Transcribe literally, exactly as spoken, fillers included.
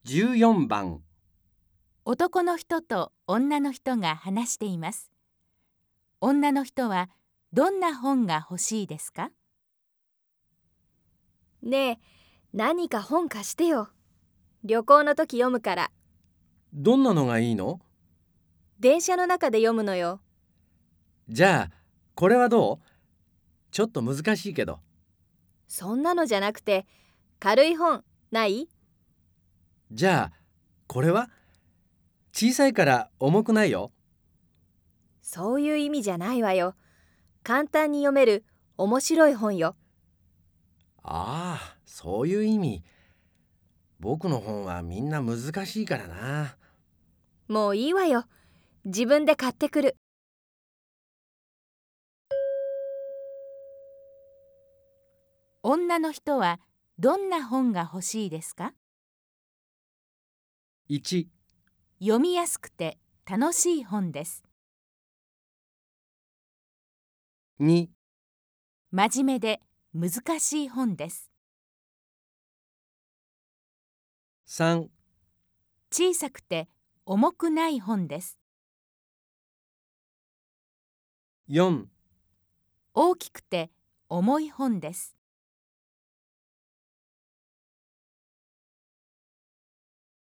じゅうよんばん。 男の人と女の人が話しています。女の人はどんな本が欲しいですか？ ねえ、何か本貸してよ。旅行の時読むから。 どんなのがいいの？ 電車の中で読むのよ。 じゃあ、これはどう？ちょっと難しいけど。 そんなのじゃなくて、軽い本ない？ じゃあ、これは？小さいから重くないよ。 そういう意味じゃないわよ。簡単に読める面白い本よ。 ああ、そういう意味。僕の本はみんな難しいからな。 もういいわよ。自分で買ってくる。 女の人はどんな本が欲しいですか？ いち、 読みやすくて楽しい本です。 に、 真面目で難しい本です。 さん、 小さくて重くない本です。 よん、 大きくて重い本です。